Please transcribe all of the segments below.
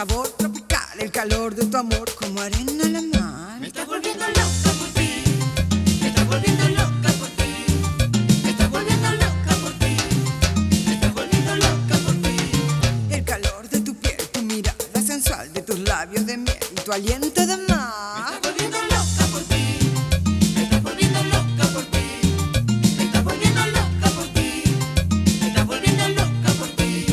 sabor tropical, el calor de tu amor como arena a la mar. Me estás volviendo loca por ti, me estás volviendo loca por ti, me estás volviendo loca por ti, me estás volviendo loca por ti. El calor de tu piel, tu mirada sensual, de tus labios de miel y tu aliento de mar. Me estás volviendo loca por ti, me estás volviendo loca por ti, me estás volviendo loca por ti, me estás volviendo loca por ti.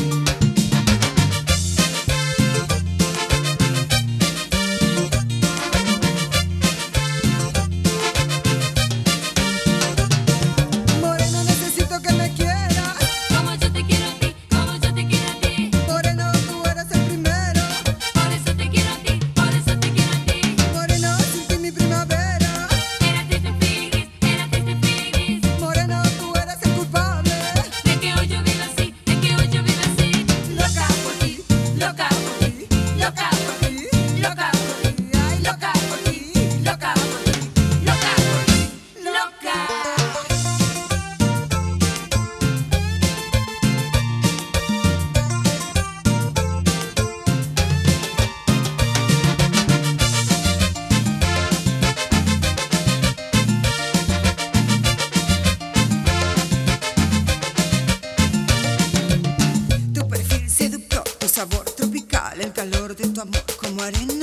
Moreno, necesito que me quieras. Como yo te quiero a ti, como yo te quiero a ti. Moreno, tú eres el primero. Por eso te quiero a ti, por eso te quiero a ti. Moreno, sin ti mi primavera. Era triste feliz. Moreno, tú eres el culpable. De que hoy yo vivo así, de que hoy yo vivo así. Loca por ti, loca por ti, loca por ti, loca por ti, ay, loca por ti, loca por ti, loca por ti, loca. Tu perfil seductor, tu sabor tropical, el calor de tu amor como arena